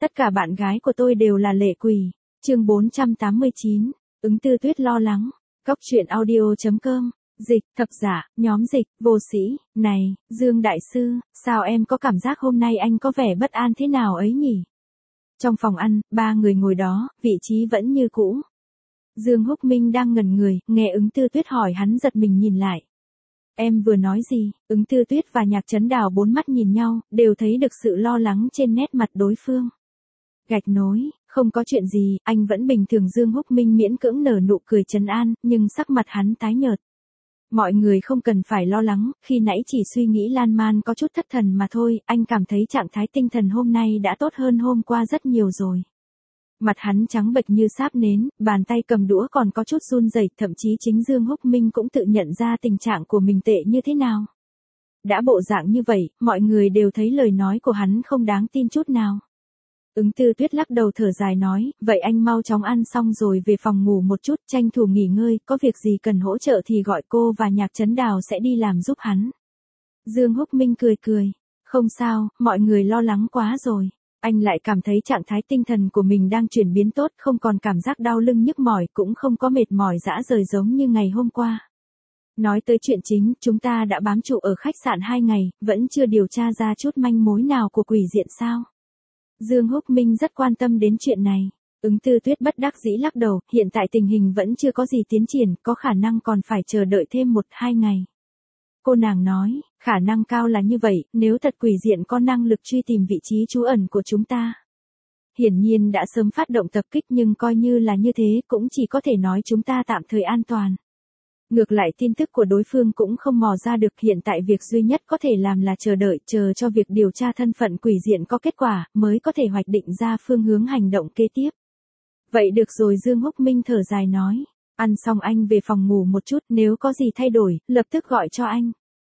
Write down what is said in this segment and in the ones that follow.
Tất cả bạn gái của tôi đều là lệ quỷ. Chương 489, Ứng Tư Tuyết lo lắng. Cóc truyện audio.com. Dịch, thập giả, nhóm dịch, vô sĩ. Này, Dương Đại Sư, sao em có cảm giác hôm nay anh có vẻ bất an thế nào ấy nhỉ? Trong phòng ăn, ba người ngồi đó, vị trí vẫn như cũ. Dương Húc Minh đang ngẩn người, nghe Ứng Tư Tuyết hỏi hắn giật mình nhìn lại. Em vừa nói gì? Ứng Tư Tuyết và Nhạc Chấn Đào bốn mắt nhìn nhau, đều thấy được sự lo lắng trên nét mặt đối phương. Gạch nối, không có chuyện gì, anh vẫn bình thường. Dương Húc Minh miễn cưỡng nở nụ cười trấn an, nhưng sắc mặt hắn tái nhợt. Mọi người không cần phải lo lắng, khi nãy chỉ suy nghĩ lan man có chút thất thần mà thôi, anh cảm thấy trạng thái tinh thần hôm nay đã tốt hơn hôm qua rất nhiều rồi. Mặt hắn trắng bệch như sáp nến, bàn tay cầm đũa còn có chút run rẩy, thậm chí chính Dương Húc Minh cũng tự nhận ra tình trạng của mình tệ như thế nào. Đã bộ dạng như vậy, mọi người đều thấy lời nói của hắn không đáng tin chút nào. Ứng Tư Tuyết lắc đầu thở dài nói, vậy anh mau chóng ăn xong rồi về phòng ngủ một chút, tranh thủ nghỉ ngơi, có việc gì cần hỗ trợ thì gọi cô và Nhạc Chấn Đào sẽ đi làm giúp hắn. Dương Húc Minh cười cười, không sao, mọi người lo lắng quá rồi. Anh lại cảm thấy trạng thái tinh thần của mình đang chuyển biến tốt, không còn cảm giác đau lưng nhức mỏi, cũng không có mệt mỏi rã rời giống như ngày hôm qua. Nói tới chuyện chính, chúng ta đã bám trụ ở khách sạn 2 ngày, vẫn chưa điều tra ra chút manh mối nào của quỷ diện sao? Dương Húc Minh rất quan tâm đến chuyện này. Ứng Tư Tuyết bất đắc dĩ lắc đầu, hiện tại tình hình vẫn chưa có gì tiến triển, có khả năng còn phải chờ đợi thêm 1-2 ngày. Cô nàng nói, khả năng cao là như vậy, nếu thật quỷ diện có năng lực truy tìm vị trí trú ẩn của chúng ta. Hiển nhiên đã sớm phát động tập kích, nhưng coi như là như thế cũng chỉ có thể nói chúng ta tạm thời an toàn. Ngược lại tin tức của đối phương cũng không mò ra được, hiện tại việc duy nhất có thể làm là chờ đợi, chờ cho việc điều tra thân phận quỷ diện có kết quả, mới có thể hoạch định ra phương hướng hành động kế tiếp. Vậy được rồi, Dương Húc Minh thở dài nói, ăn xong anh về phòng ngủ một chút, nếu có gì thay đổi, lập tức gọi cho anh.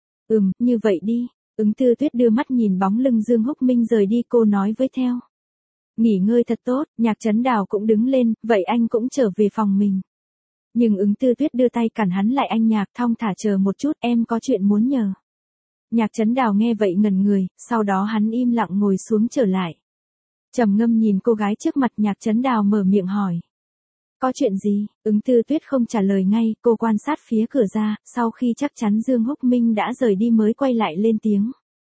Như vậy đi. Ứng Tư Tuyết đưa mắt nhìn bóng lưng Dương Húc Minh rời đi, cô nói với theo. Nghỉ ngơi thật tốt. Nhạc Chấn Đào cũng đứng lên, vậy anh cũng trở về phòng mình. Nhưng Ứng Tư Tuyết đưa tay cản hắn lại, anh Nhạc, thong thả chờ một chút, em có chuyện muốn nhờ. Nhạc Chấn Đào nghe vậy ngẩn người, sau đó hắn im lặng ngồi xuống trở lại. Trầm ngâm nhìn cô gái trước mặt, Nhạc Chấn Đào mở miệng hỏi. Có chuyện gì? Ứng Tư Tuyết không trả lời ngay, cô quan sát phía cửa ra, sau khi chắc chắn Dương Húc Minh đã rời đi mới quay lại lên tiếng.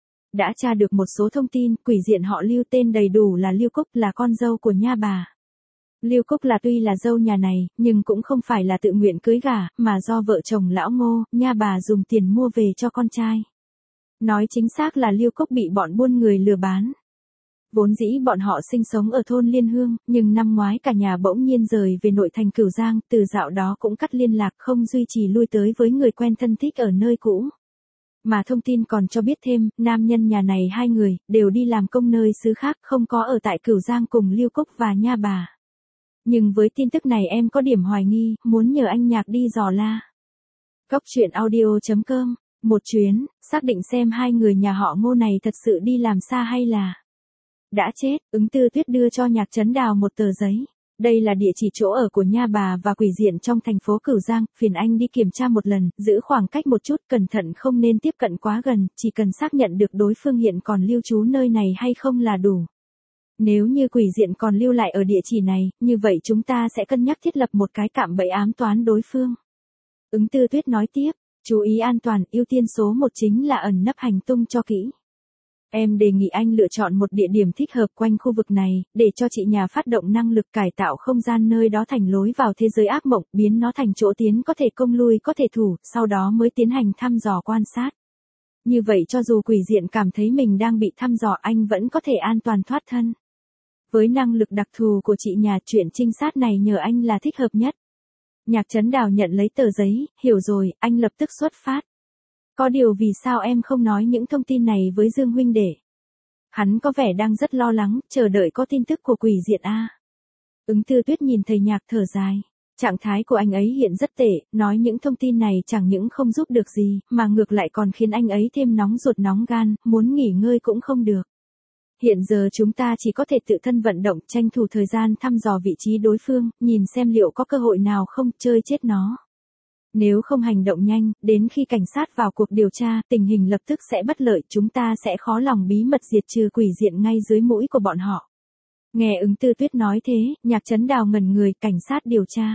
Đã tra được một số thông tin, quỷ diện họ Lưu, tên đầy đủ là Lưu Cúc, là con dâu của nha bà. Lưu Cúc tuy là dâu nhà này, nhưng cũng không phải là tự nguyện cưới gả, mà do vợ chồng lão Ngô, nha bà dùng tiền mua về cho con trai. Nói chính xác là Lưu Cúc bị bọn buôn người lừa bán. Vốn dĩ bọn họ sinh sống ở thôn Liên Hương, nhưng năm ngoái cả nhà bỗng nhiên rời về nội thành Cửu Giang, từ dạo đó cũng cắt liên lạc, không duy trì lui tới với người quen thân thích ở nơi cũ. Mà thông tin còn cho biết thêm, nam nhân nhà này 2 người, đều đi làm công nơi xứ khác, không có ở tại Cửu Giang cùng Lưu Cúc và nha bà. Nhưng với tin tức này em có điểm hoài nghi, muốn nhờ anh Nhạc đi dò la. Cóc truyện audio.com. Một chuyến, xác định xem 2 người nhà họ Ngô này thật sự đi làm xa hay là đã chết. Ứng Tư Tuyết đưa cho Nhạc Chấn Đào một tờ giấy. Đây là địa chỉ chỗ ở của nha bà và quỷ diện trong thành phố Cửu Giang, phiền anh đi kiểm tra một lần, giữ khoảng cách một chút, cẩn thận không nên tiếp cận quá gần, chỉ cần xác nhận được đối phương hiện còn lưu trú nơi này hay không là đủ. Nếu như quỷ diện còn lưu lại ở địa chỉ này, như vậy chúng ta sẽ cân nhắc thiết lập một cái cạm bẫy ám toán đối phương. Ứng Tư Tuyết nói tiếp, chú ý an toàn, ưu tiên số 1 chính là ẩn nấp hành tung cho kỹ. Em đề nghị anh lựa chọn một địa điểm thích hợp quanh khu vực này, để cho chị nhà phát động năng lực cải tạo không gian nơi đó thành lối vào thế giới ác mộng, biến nó thành chỗ tiến có thể công lui có thể thủ, sau đó mới tiến hành thăm dò quan sát. Như vậy cho dù quỷ diện cảm thấy mình đang bị thăm dò, anh vẫn có thể an toàn thoát thân. Với năng lực đặc thù của chị nhà, chuyện trinh sát này nhờ anh là thích hợp nhất. Nhạc Chấn Đào nhận lấy tờ giấy, hiểu rồi, anh lập tức xuất phát. Có điều vì sao em không nói những thông tin này với Dương huynh đệ? Hắn có vẻ đang rất lo lắng, chờ đợi có tin tức của quỷ diện a. Ứng Tư Tuyết nhìn thầy Nhạc thở dài. Trạng thái của anh ấy hiện rất tệ, nói những thông tin này chẳng những không giúp được gì, mà ngược lại còn khiến anh ấy thêm nóng ruột nóng gan, muốn nghỉ ngơi cũng không được. Hiện giờ chúng ta chỉ có thể tự thân vận động, tranh thủ thời gian thăm dò vị trí đối phương, nhìn xem liệu có cơ hội nào không, chơi chết nó. Nếu không hành động nhanh, đến khi cảnh sát vào cuộc điều tra, tình hình lập tức sẽ bất lợi, chúng ta sẽ khó lòng bí mật diệt trừ quỷ diện ngay dưới mũi của bọn họ. Nghe Ứng Tư Tuyết nói thế, Nhạc Trấn Đào ngẩn người, cảnh sát điều tra.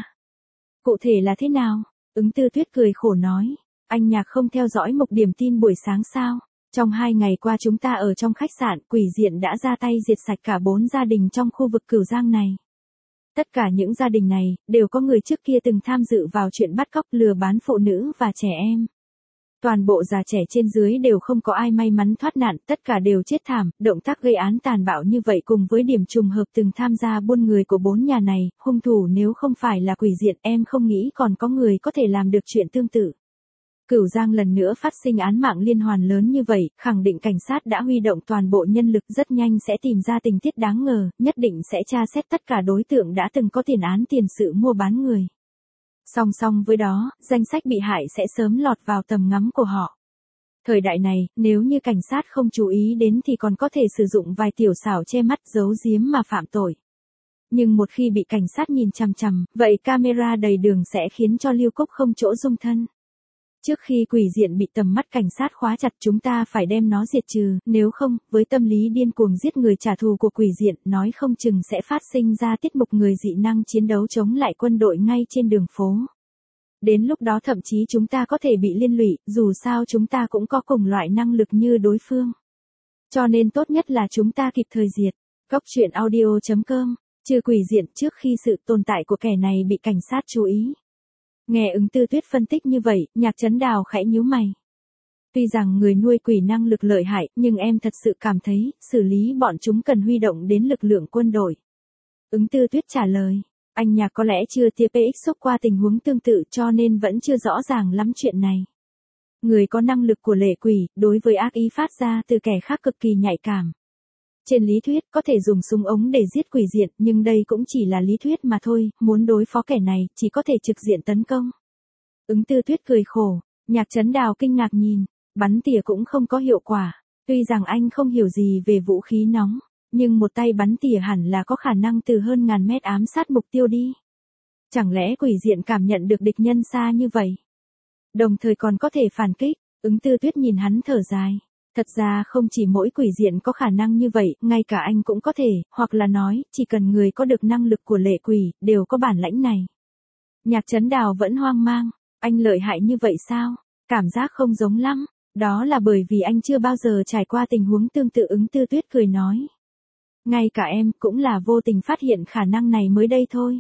Cụ thể là thế nào? Ứng Tư Tuyết cười khổ nói. Anh Nhạc không theo dõi mục điểm tin buổi sáng sao? Trong 2 ngày qua chúng ta ở trong khách sạn, quỷ diện đã ra tay diệt sạch cả 4 gia đình trong khu vực Cửu Giang này. Tất cả những gia đình này, đều có người trước kia từng tham dự vào chuyện bắt cóc lừa bán phụ nữ và trẻ em. Toàn bộ già trẻ trên dưới đều không có ai may mắn thoát nạn, tất cả đều chết thảm, động tác gây án tàn bạo như vậy cùng với điểm trùng hợp từng tham gia buôn người của 4 nhà này, hung thủ nếu không phải là quỷ diện em không nghĩ còn có người có thể làm được chuyện tương tự. Cửu Giang lần nữa phát sinh án mạng liên hoàn lớn như vậy, khẳng định cảnh sát đã huy động toàn bộ nhân lực rất nhanh sẽ tìm ra tình tiết đáng ngờ, nhất định sẽ tra xét tất cả đối tượng đã từng có tiền án tiền sự mua bán người. Song song với đó, danh sách bị hại sẽ sớm lọt vào tầm ngắm của họ. Thời đại này, nếu như cảnh sát không chú ý đến thì còn có thể sử dụng vài tiểu xảo che mắt giấu giếm mà phạm tội. Nhưng một khi bị cảnh sát nhìn chằm chằm, vậy camera đầy đường sẽ khiến cho Lưu Cúc không chỗ dung thân. Trước khi quỷ diện bị tầm mắt cảnh sát khóa chặt chúng ta phải đem nó diệt trừ, nếu không, với tâm lý điên cuồng giết người trả thù của quỷ diện, nói không chừng sẽ phát sinh ra tiết mục người dị năng chiến đấu chống lại quân đội ngay trên đường phố. Đến lúc đó thậm chí chúng ta có thể bị liên lụy, dù sao chúng ta cũng có cùng loại năng lực như đối phương. Cho nên tốt nhất là chúng ta kịp thời diệt. Cóc truyện audio.com, trừ quỷ diện trước khi sự tồn tại của kẻ này bị cảnh sát chú ý. Nghe Ứng Tư Tuyết phân tích như vậy, Nhạc Trấn Đào khẽ nhíu mày. Tuy rằng người nuôi quỷ năng lực lợi hại, nhưng em thật sự cảm thấy, xử lý bọn chúng cần huy động đến lực lượng quân đội. Ứng Tư Tuyết trả lời, anh Nhạc có lẽ chưa tiếp xúc qua tình huống tương tự cho nên vẫn chưa rõ ràng lắm chuyện này. Người có năng lực của lệ quỷ, đối với ác ý phát ra từ kẻ khác cực kỳ nhạy cảm. Trên lý thuyết có thể dùng súng ống để giết quỷ diện, nhưng đây cũng chỉ là lý thuyết mà thôi, muốn đối phó kẻ này, chỉ có thể trực diện tấn công. Ứng Tư Tuyết cười khổ, Nhạc Trấn Đào kinh ngạc nhìn, bắn tỉa cũng không có hiệu quả. Tuy rằng anh không hiểu gì về vũ khí nóng, nhưng một tay bắn tỉa hẳn là có khả năng từ hơn ngàn mét ám sát mục tiêu đi. Chẳng lẽ quỷ diện cảm nhận được địch nhân xa như vậy? Đồng thời còn có thể phản kích, Ứng Tư Tuyết nhìn hắn thở dài. Thật ra không chỉ mỗi quỷ diện có khả năng như vậy, ngay cả anh cũng có thể, hoặc là nói, chỉ cần người có được năng lực của lệ quỷ, đều có bản lãnh này. Nhạc Trấn Đào vẫn hoang mang, anh lợi hại như vậy sao? Cảm giác không giống lắm, đó là bởi vì anh chưa bao giờ trải qua tình huống tương tự. Ứng Tư Tuyết cười nói. Ngay cả em cũng là vô tình phát hiện khả năng này mới đây thôi.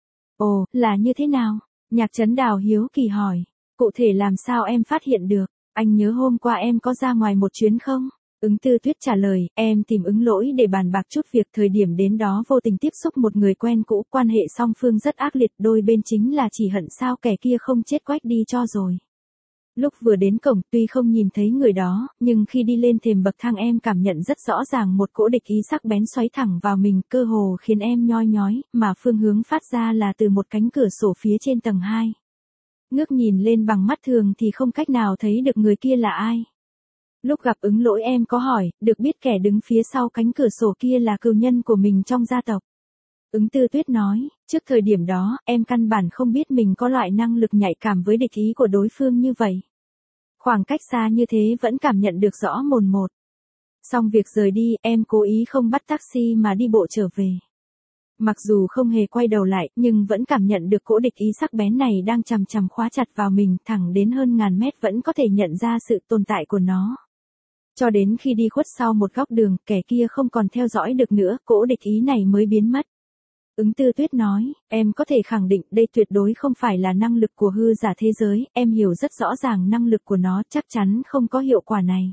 Ồ, là như thế nào? Nhạc Trấn Đào hiếu kỳ hỏi, cụ thể làm sao em phát hiện được? Anh nhớ hôm qua em có ra ngoài một chuyến không? Ứng Tư Tuyết trả lời, em tìm Ứng Lỗi để bàn bạc chút việc, thời điểm đến đó vô tình tiếp xúc một người quen cũ, quan hệ song phương rất ác liệt, đôi bên chính là chỉ hận sao kẻ kia không chết quách đi cho rồi. Lúc vừa đến cổng tuy không nhìn thấy người đó, nhưng khi đi lên thềm bậc thang em cảm nhận rất rõ ràng một cỗ địch ý sắc bén xoáy thẳng vào mình, cơ hồ khiến em nhoi nhói, mà phương hướng phát ra là từ một cánh cửa sổ phía trên tầng 2. Ngước nhìn lên bằng mắt thường thì không cách nào thấy được người kia là ai. Lúc gặp Ứng Lỗi em có hỏi, được biết kẻ đứng phía sau cánh cửa sổ kia là cừu nhân của mình trong gia tộc. Ứng Tư Tuyết nói, trước thời điểm đó, em căn bản không biết mình có loại năng lực nhạy cảm với địch ý của đối phương như vậy. Khoảng cách xa như thế vẫn cảm nhận được rõ mồn một. Xong việc rời đi, em cố ý không bắt taxi mà đi bộ trở về. Mặc dù không hề quay đầu lại, nhưng vẫn cảm nhận được cỗ địch ý sắc bén này đang chằm chằm khóa chặt vào mình, thẳng đến hơn ngàn mét vẫn có thể nhận ra sự tồn tại của nó. Cho đến khi đi khuất sau một góc đường, kẻ kia không còn theo dõi được nữa, cỗ địch ý này mới biến mất. Ứng Tư Tuyết nói, em có thể khẳng định đây tuyệt đối không phải là năng lực của hư giả thế giới, em hiểu rất rõ ràng năng lực của nó, chắc chắn không có hiệu quả này.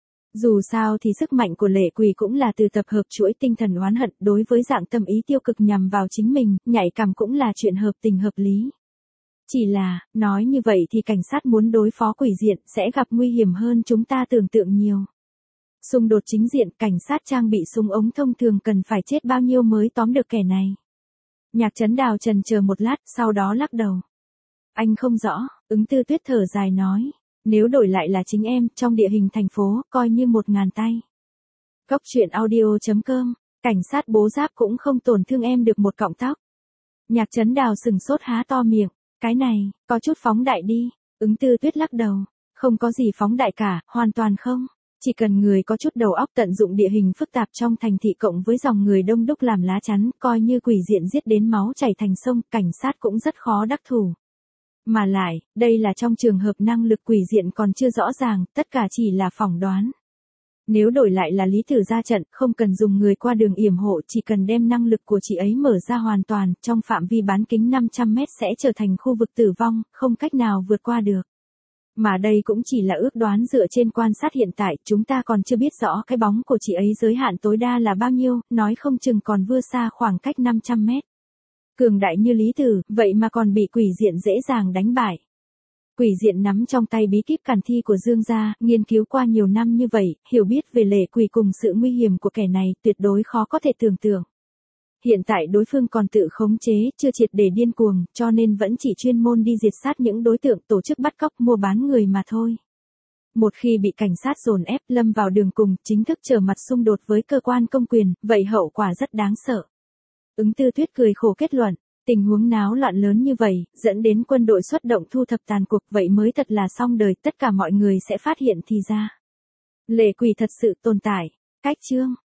Dù sao thì sức mạnh của lệ quỷ cũng là từ tập hợp chuỗi tinh thần oán hận, đối với dạng tâm ý tiêu cực nhằm vào chính mình, nhạy cảm cũng là chuyện hợp tình hợp lý. Chỉ là, nói như vậy thì cảnh sát muốn đối phó quỷ diện sẽ gặp nguy hiểm hơn chúng ta tưởng tượng nhiều. Xung đột chính diện, cảnh sát trang bị súng ống thông thường cần phải chết bao nhiêu mới tóm được kẻ này. Nhạc Trấn Đào chần chờ một lát, sau đó lắc đầu. Anh không rõ, Ứng Tư Tuyết thở dài nói. Nếu đổi lại là chính em, trong địa hình thành phố, coi như 1000 tay. Cóc truyện audio.com, cảnh sát bố giáp cũng không tổn thương em được một cọng tóc. Nhạc Trấn Đào sừng sốt há to miệng, cái này, có chút phóng đại đi. Ứng Tư Tuyết lắc đầu, không có gì phóng đại cả, hoàn toàn không. Chỉ cần người có chút đầu óc tận dụng địa hình phức tạp trong thành thị cộng với dòng người đông đúc làm lá chắn, coi như quỷ diện giết đến máu chảy thành sông, cảnh sát cũng rất khó đắc thủ. Mà lại, đây là trong trường hợp năng lực quỷ diện còn chưa rõ ràng, tất cả chỉ là phỏng đoán. Nếu đổi lại là Lý Tử ra trận, không cần dùng người qua đường yểm hộ, chỉ cần đem năng lực của chị ấy mở ra hoàn toàn, trong phạm vi bán kính 500 mét sẽ trở thành khu vực tử vong, không cách nào vượt qua được. Mà đây cũng chỉ là ước đoán dựa trên quan sát hiện tại, chúng ta còn chưa biết rõ cái bóng của chị ấy giới hạn tối đa là bao nhiêu, nói không chừng còn vươn xa khoảng cách 500 mét. Cường đại như Lý Tử, vậy mà còn bị quỷ diện dễ dàng đánh bại. Quỷ diện nắm trong tay bí kíp càn thi của Dương gia, nghiên cứu qua nhiều năm như vậy, hiểu biết về lệ quỷ cùng sự nguy hiểm của kẻ này tuyệt đối khó có thể tưởng tượng. Hiện tại đối phương còn tự khống chế, chưa triệt để điên cuồng, cho nên vẫn chỉ chuyên môn đi diệt sát những đối tượng tổ chức bắt cóc mua bán người mà thôi. Một khi bị cảnh sát dồn ép lâm vào đường cùng, chính thức trở mặt xung đột với cơ quan công quyền, vậy hậu quả rất đáng sợ. Ứng Tư Tuyết cười khổ kết luận, tình huống náo loạn lớn như vậy, dẫn đến quân đội xuất động thu thập tàn cuộc, vậy mới thật là xong đời, tất cả mọi người sẽ phát hiện thì ra. Lệ quỷ thật sự tồn tại. Cách chương